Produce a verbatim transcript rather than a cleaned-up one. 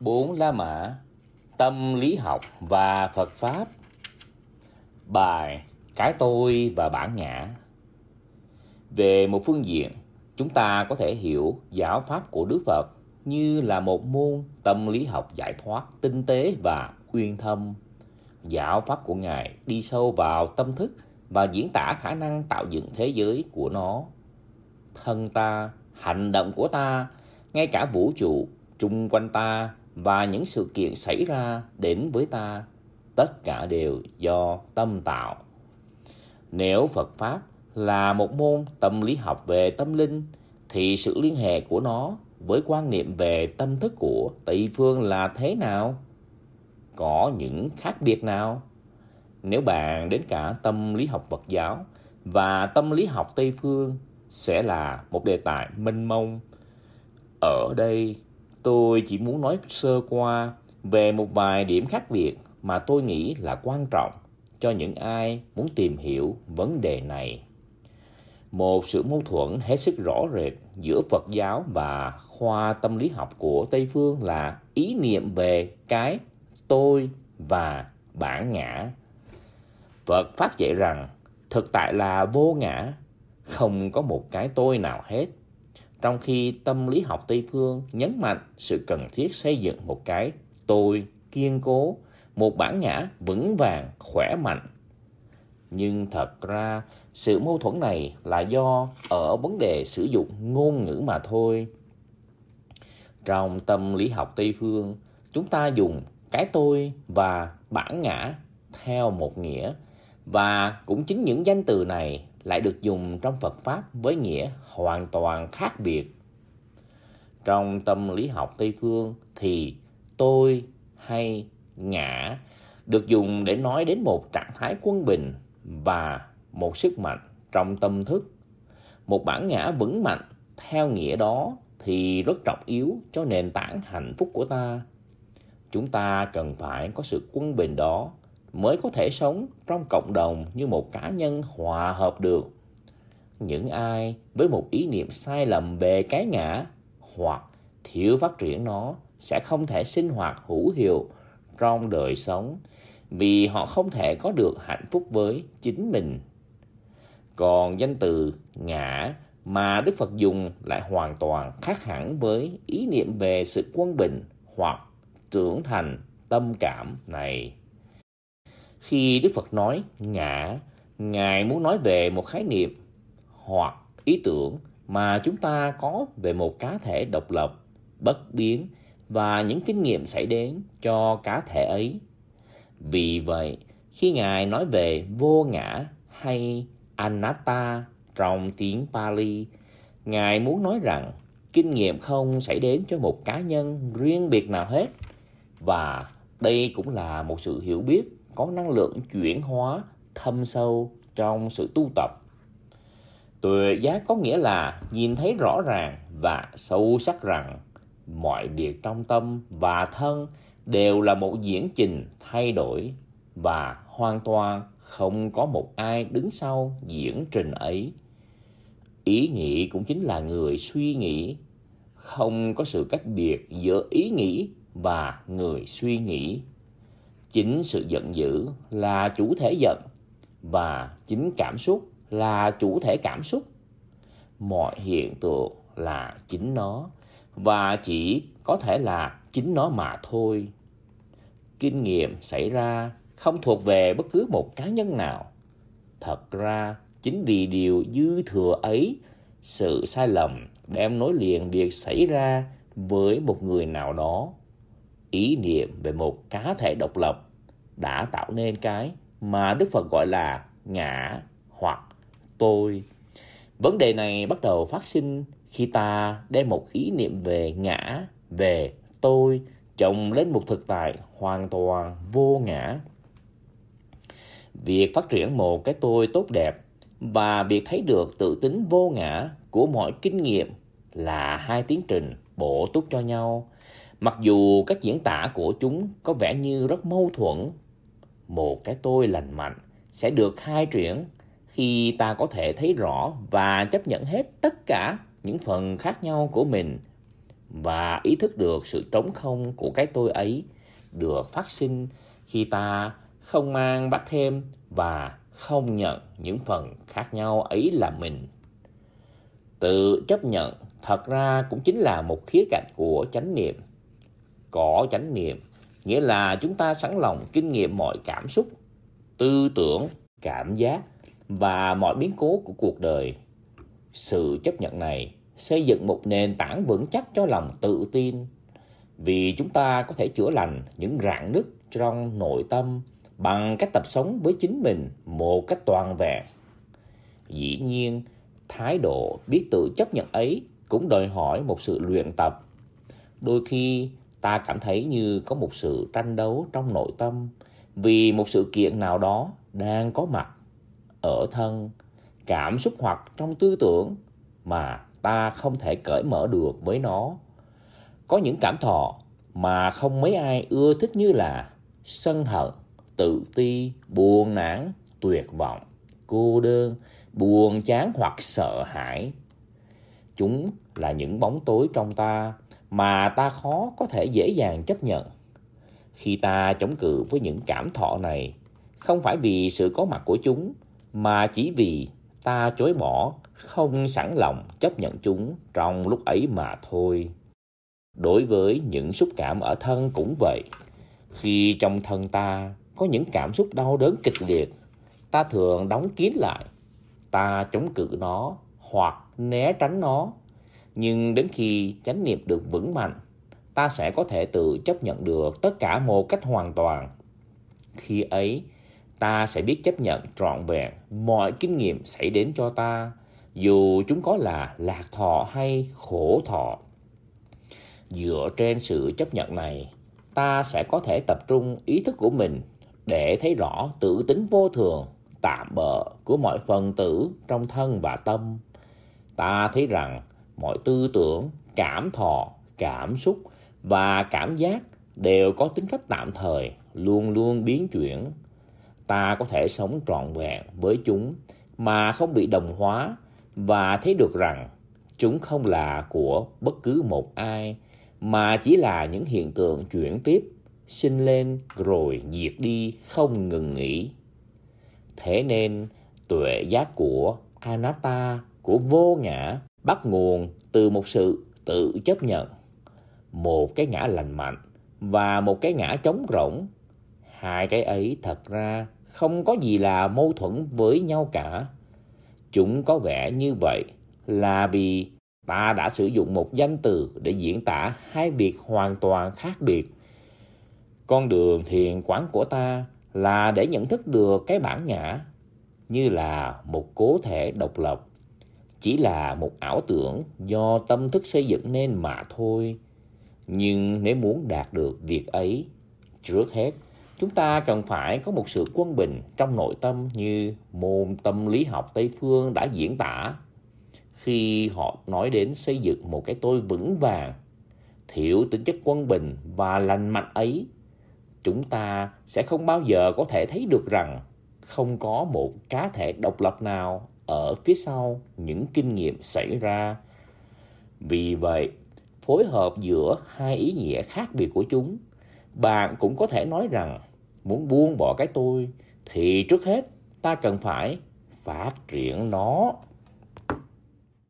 Bốn La Mã, tâm lý học và Phật Pháp. Bài Cái tôi và bản ngã. Về một phương diện, chúng ta có thể hiểu giáo pháp của Đức Phật như là một môn tâm lý học giải thoát tinh tế và uyên thâm. Giáo pháp của Ngài đi sâu vào tâm thức và diễn tả khả năng tạo dựng thế giới của nó. Thân ta, hành động của ta, ngay cả vũ trụ chung quanh ta và những sự kiện xảy ra đến với ta, tất cả đều do tâm tạo. Nếu Phật Pháp là một môn tâm lý học về tâm linh, thì sự liên hệ của nó với quan niệm về tâm thức của Tây phương là thế nào? Có những khác biệt nào? Nếu bàn đến cả tâm lý học Phật giáo và tâm lý học Tây phương, sẽ là một đề tài mênh mông. Ở đây, tôi chỉ muốn nói sơ qua về một vài điểm khác biệt mà tôi nghĩ là quan trọng cho những ai muốn tìm hiểu vấn đề này. Một sự mâu thuẫn hết sức rõ rệt giữa Phật giáo và khoa tâm lý học của Tây phương là ý niệm về cái tôi và bản ngã. Phật Pháp dạy rằng thực tại là vô ngã, không có một cái tôi nào hết. Trong khi tâm lý học Tây phương nhấn mạnh sự cần thiết xây dựng một cái tôi kiên cố, một bản ngã vững vàng, khỏe mạnh. Nhưng thật ra, sự mâu thuẫn này là do ở vấn đề sử dụng ngôn ngữ mà thôi. Trong tâm lý học Tây phương, chúng ta dùng cái tôi và bản ngã theo một nghĩa, và cũng chính những danh từ này lại được dùng trong Phật Pháp với nghĩa hoàn toàn khác biệt. Trong tâm lý học Tây phương thì tôi hay ngã được dùng để nói đến một trạng thái quân bình và một sức mạnh trong tâm thức. Một bản ngã vững mạnh theo nghĩa đó thì rất trọng yếu cho nền tảng hạnh phúc của ta. Chúng ta cần phải có sự quân bình đó mới có thể sống trong cộng đồng như một cá nhân hòa hợp được. Những ai với một ý niệm sai lầm về cái ngã hoặc thiếu phát triển nó sẽ không thể sinh hoạt hữu hiệu trong đời sống, vì họ không thể có được hạnh phúc với chính mình. Còn danh từ ngã mà Đức Phật dùng lại hoàn toàn khác hẳn với ý niệm về sự quân bình hoặc trưởng thành tâm cảm này. Khi Đức Phật nói ngã, Ngài muốn nói về một khái niệm hoặc ý tưởng mà chúng ta có về một cá thể độc lập, bất biến và những kinh nghiệm xảy đến cho cá thể ấy. Vì vậy, khi Ngài nói về vô ngã hay anatta trong tiếng Pali, Ngài muốn nói rằng kinh nghiệm không xảy đến cho một cá nhân riêng biệt nào hết. Và đây cũng là một sự hiểu biết có năng lượng chuyển hóa thâm sâu trong sự tu tập. Tuệ giác có nghĩa là nhìn thấy rõ ràng và sâu sắc rằng mọi việc trong tâm và thân đều là một diễn trình thay đổi, và hoàn toàn không có một ai đứng sau diễn trình ấy. Ý nghĩ cũng chính là người suy nghĩ. Không có sự cách biệt giữa ý nghĩ và người suy nghĩ. Chính sự giận dữ là chủ thể giận, và chính cảm xúc là chủ thể cảm xúc. Mọi hiện tượng là chính nó, và chỉ có thể là chính nó mà thôi. Kinh nghiệm xảy ra không thuộc về bất cứ một cá nhân nào. Thật ra, chính vì điều dư thừa ấy, sự sai lầm đem nối liền việc xảy ra với một người nào đó. Ý niệm về một cá thể độc lập đã tạo nên cái mà Đức Phật gọi là ngã hoặc tôi. Vấn đề này bắt đầu phát sinh khi ta đem một ý niệm về ngã, về tôi chồng lên một thực tại hoàn toàn vô ngã. Việc phát triển một cái tôi tốt đẹp và việc thấy được tự tính vô ngã của mọi kinh nghiệm là hai tiến trình bổ túc cho nhau, mặc dù các diễn tả của chúng có vẻ như rất mâu thuẫn. Một cái tôi lành mạnh sẽ được khai triển khi ta có thể thấy rõ và chấp nhận hết tất cả những phần khác nhau của mình. và ý thức được sự trống không của cái tôi ấy được phát sinh khi ta không mang vác thêm và không nhận những phần khác nhau ấy là mình. Tự chấp nhận thật ra cũng chính là một khía cạnh của chánh niệm. Có chánh niệm nghĩa là chúng ta sẵn lòng kinh nghiệm mọi cảm xúc, tư tưởng, cảm giác và mọi biến cố của cuộc đời. Sự chấp nhận này xây dựng một nền tảng vững chắc cho lòng tự tin, vì chúng ta có thể chữa lành những rạn nứt trong nội tâm bằng cách tập sống với chính mình một cách toàn vẹn. Dĩ nhiên, thái độ biết tự chấp nhận ấy cũng đòi hỏi một sự luyện tập. Đôi khi ta cảm thấy như có một sự tranh đấu trong nội tâm vì một sự kiện nào đó đang có mặt ở thân, cảm xúc hoặc trong tư tưởng mà ta không thể cởi mở được với nó. Có những cảm thọ mà không mấy ai ưa thích như là sân hận, tự ti, buồn nản, tuyệt vọng, cô đơn, buồn chán hoặc sợ hãi. Chúng là những bóng tối trong ta mà ta khó có thể dễ dàng chấp nhận. Khi ta chống cự với những cảm thọ này, không phải vì sự có mặt của chúng, mà chỉ vì ta chối bỏ, không sẵn lòng chấp nhận chúng trong lúc ấy mà thôi. Đối với những xúc cảm ở thân cũng vậy. Khi trong thân ta có những cảm xúc đau đớn kịch liệt, ta thường đóng kín lại, ta chống cự nó hoặc né tránh nó. Nhưng đến khi chánh niệm được vững mạnh, ta sẽ có thể tự chấp nhận được tất cả một cách hoàn toàn. Khi ấy, ta sẽ biết chấp nhận trọn vẹn mọi kinh nghiệm xảy đến cho ta, dù chúng có là lạc thọ hay khổ thọ. Dựa trên sự chấp nhận này, ta sẽ có thể tập trung ý thức của mình để thấy rõ tự tính vô thường, tạm bợ của mọi phần tử trong thân và tâm. Ta thấy rằng mọi tư tưởng, cảm thọ, cảm xúc và cảm giác đều có tính cách tạm thời, luôn luôn biến chuyển. Ta có thể sống trọn vẹn với chúng mà không bị đồng hóa, và thấy được rằng chúng không là của bất cứ một ai, mà chỉ là những hiện tượng chuyển tiếp, sinh lên rồi diệt đi không ngừng nghỉ. Thế nên tuệ giác của anatta, của vô ngã, bắt nguồn từ một sự tự chấp nhận, một cái ngã lành mạnh và một cái ngã trống rỗng. Hai cái ấy thật ra không có gì là mâu thuẫn với nhau cả. Chúng có vẻ như vậy là vì ta đã sử dụng một danh từ để diễn tả hai việc hoàn toàn khác biệt. Con đường thiền quán của ta là để nhận thức được cái bản ngã như là một cố thể độc lập, chỉ là một ảo tưởng do tâm thức xây dựng nên mà thôi. Nhưng nếu muốn đạt được việc ấy, trước hết chúng ta cần phải có một sự quân bình trong nội tâm như môn tâm lý học Tây phương đã diễn tả. Khi họ nói đến xây dựng một cái tôi vững vàng, thiếu tính chất quân bình và lành mạnh ấy, chúng ta sẽ không bao giờ có thể thấy được rằng không có một cá thể độc lập nào ở phía sau những kinh nghiệm xảy ra. Vì vậy, phối hợp giữa hai ý nghĩa khác biệt của chúng, bạn cũng có thể nói rằng muốn buông bỏ cái tôi thì trước hết ta cần phải phát triển nó.